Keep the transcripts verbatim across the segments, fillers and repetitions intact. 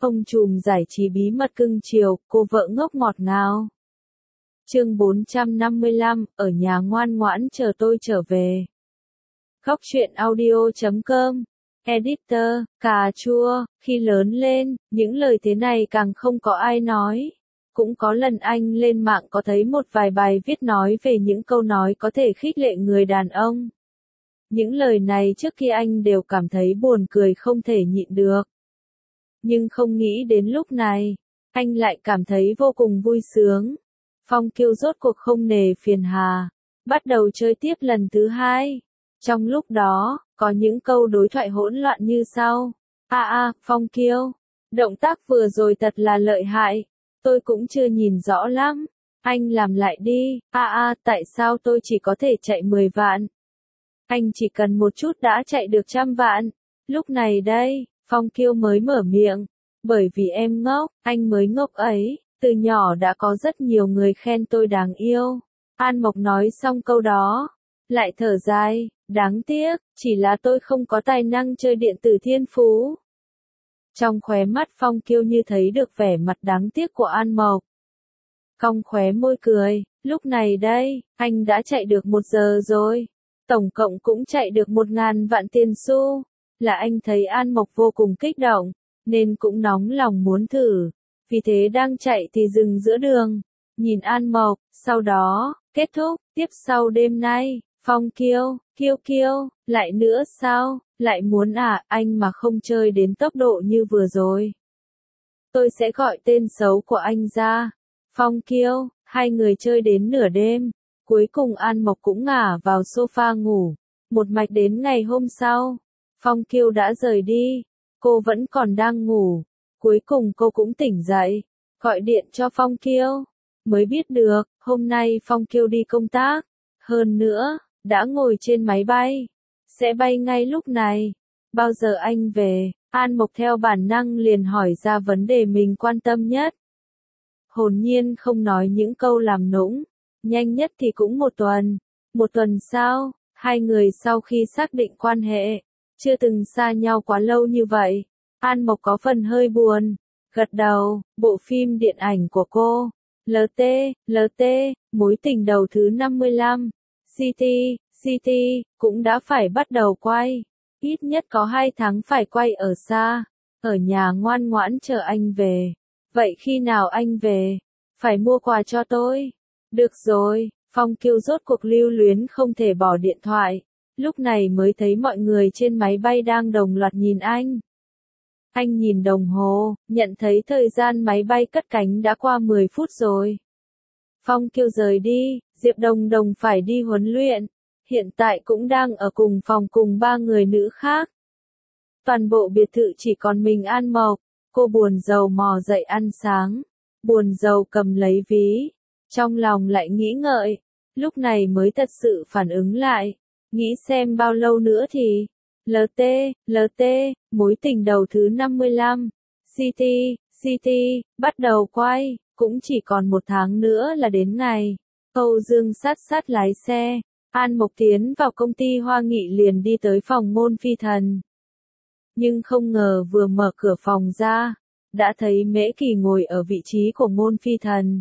Ông trùm giải trí bí mật cưng chiều, cô vợ ngốc ngọt ngào. Chương bốn trăm năm mươi lăm, ở nhà ngoan ngoãn chờ tôi trở về. Góc truyện audio chấm com. Editor, cà chua, khi lớn lên, những lời thế này càng không có ai nói. Cũng có lần anh lên mạng có thấy một vài bài viết nói về những câu nói có thể khích lệ người đàn ông. Những lời này trước khi anh đều cảm thấy buồn cười không thể nhịn được. Nhưng không nghĩ đến lúc này, anh lại cảm thấy vô cùng vui sướng. Phong Kiêu rốt cuộc không nề phiền hà, bắt đầu chơi tiếp lần thứ hai. Trong lúc đó, có những câu đối thoại hỗn loạn như sau. A a, à, Phong Kiêu, động tác vừa rồi thật là lợi hại, tôi cũng chưa nhìn rõ lắm, anh làm lại đi. A a, à, tại sao tôi chỉ có thể chạy mười vạn? Anh chỉ cần một chút đã chạy được trăm vạn. Lúc này đây, Phong Kiêu mới mở miệng, bởi vì em ngốc, anh mới ngốc ấy, từ nhỏ đã có rất nhiều người khen tôi đáng yêu. An Mộc nói xong câu đó, lại thở dài, đáng tiếc, chỉ là tôi không có tài năng chơi điện tử thiên phú. Trong khóe mắt Phong Kiêu như thấy được vẻ mặt đáng tiếc của An Mộc. Cong khóe môi cười, lúc này đây, anh đã chạy được một giờ rồi, tổng cộng cũng chạy được một ngàn vạn tiền xu. Là anh thấy An Mộc vô cùng kích động, nên cũng nóng lòng muốn thử, vì thế đang chạy thì dừng giữa đường, nhìn An Mộc, sau đó, kết thúc, tiếp sau đêm nay, Phong Kiêu, Kiêu Kiêu, lại nữa sao, lại muốn à, anh mà không chơi đến tốc độ như vừa rồi. Tôi sẽ gọi tên xấu của anh ra. Phong Kiêu, hai người chơi đến nửa đêm, cuối cùng An Mộc cũng ngả vào sofa ngủ, một mạch đến ngày hôm sau. Phong Kiêu đã rời đi, cô vẫn còn đang ngủ, cuối cùng cô cũng tỉnh dậy, gọi điện cho Phong Kiêu, mới biết được, hôm nay Phong Kiêu đi công tác, hơn nữa, đã ngồi trên máy bay, sẽ bay ngay lúc này, bao giờ anh về? An Mộc theo bản năng liền hỏi ra vấn đề mình quan tâm nhất. Hồn nhiên không nói những câu làm nũng, nhanh nhất thì cũng một tuần, một tuần sao? Hai người sau khi xác định quan hệ, chưa từng xa nhau quá lâu như vậy, An Mộc có phần hơi buồn, gật đầu, bộ phim điện ảnh của cô, lờ tê, lờ tê, mối tình đầu thứ năm mươi lăm, City, City, cũng đã phải bắt đầu quay, ít nhất có hai tháng phải quay ở xa, ở nhà ngoan ngoãn chờ anh về. Vậy khi nào anh về? Phải mua quà cho tôi. Được rồi, Phong Kiêu rốt cuộc lưu luyến không thể bỏ điện thoại. Lúc này mới thấy mọi người trên máy bay đang đồng loạt nhìn anh. Anh nhìn đồng hồ, nhận thấy thời gian máy bay cất cánh đã qua mười phút rồi. Phong Kiêu rời đi, Diệp Đồng Đồng phải đi huấn luyện, hiện tại cũng đang ở cùng phòng cùng ba người nữ khác. Toàn bộ biệt thự chỉ còn mình An Mộc, cô buồn rầu mò dậy ăn sáng, buồn rầu cầm lấy ví, trong lòng lại nghĩ ngợi, lúc này mới thật sự phản ứng lại. Nghĩ xem bao lâu nữa thì, lờ tê, lờ tê, mối tình đầu thứ năm mươi lăm, City, City, bắt đầu quay, cũng chỉ còn một tháng nữa là đến ngày. Âu Dương sát sát lái xe, An Mộc tiến vào công ty Hoa Nghị liền đi tới phòng Ngôn Phi Thần. Nhưng không ngờ vừa mở cửa phòng ra, đã thấy Mễ Kỳ ngồi ở vị trí của Ngôn Phi Thần.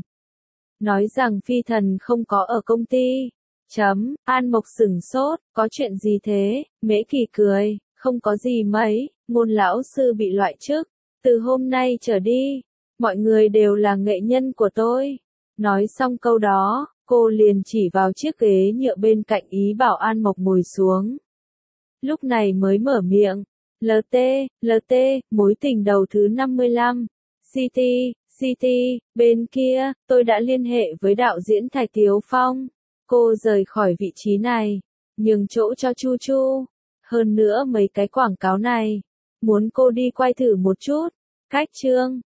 Nói rằng Phi Thần không có ở công ty. Chấm, An Mộc sửng sốt, có chuyện gì thế? Mễ Kỳ cười, không có gì mấy, Ngôn lão sư bị loại chức, từ hôm nay trở đi, mọi người đều là nghệ nhân của tôi. Nói xong câu đó, cô liền chỉ vào chiếc ghế nhựa bên cạnh ý bảo An Mộc ngồi xuống. Lúc này mới mở miệng, lờ tê, lờ tê, mối tình đầu thứ năm mươi lăm, City, City, bên kia, tôi đã liên hệ với đạo diễn Thạch Thiếu Phong. Cô rời khỏi vị trí này, nhường chỗ cho Chu Chu. Hơn nữa mấy cái quảng cáo này, muốn cô đi quay thử một chút. Cách chương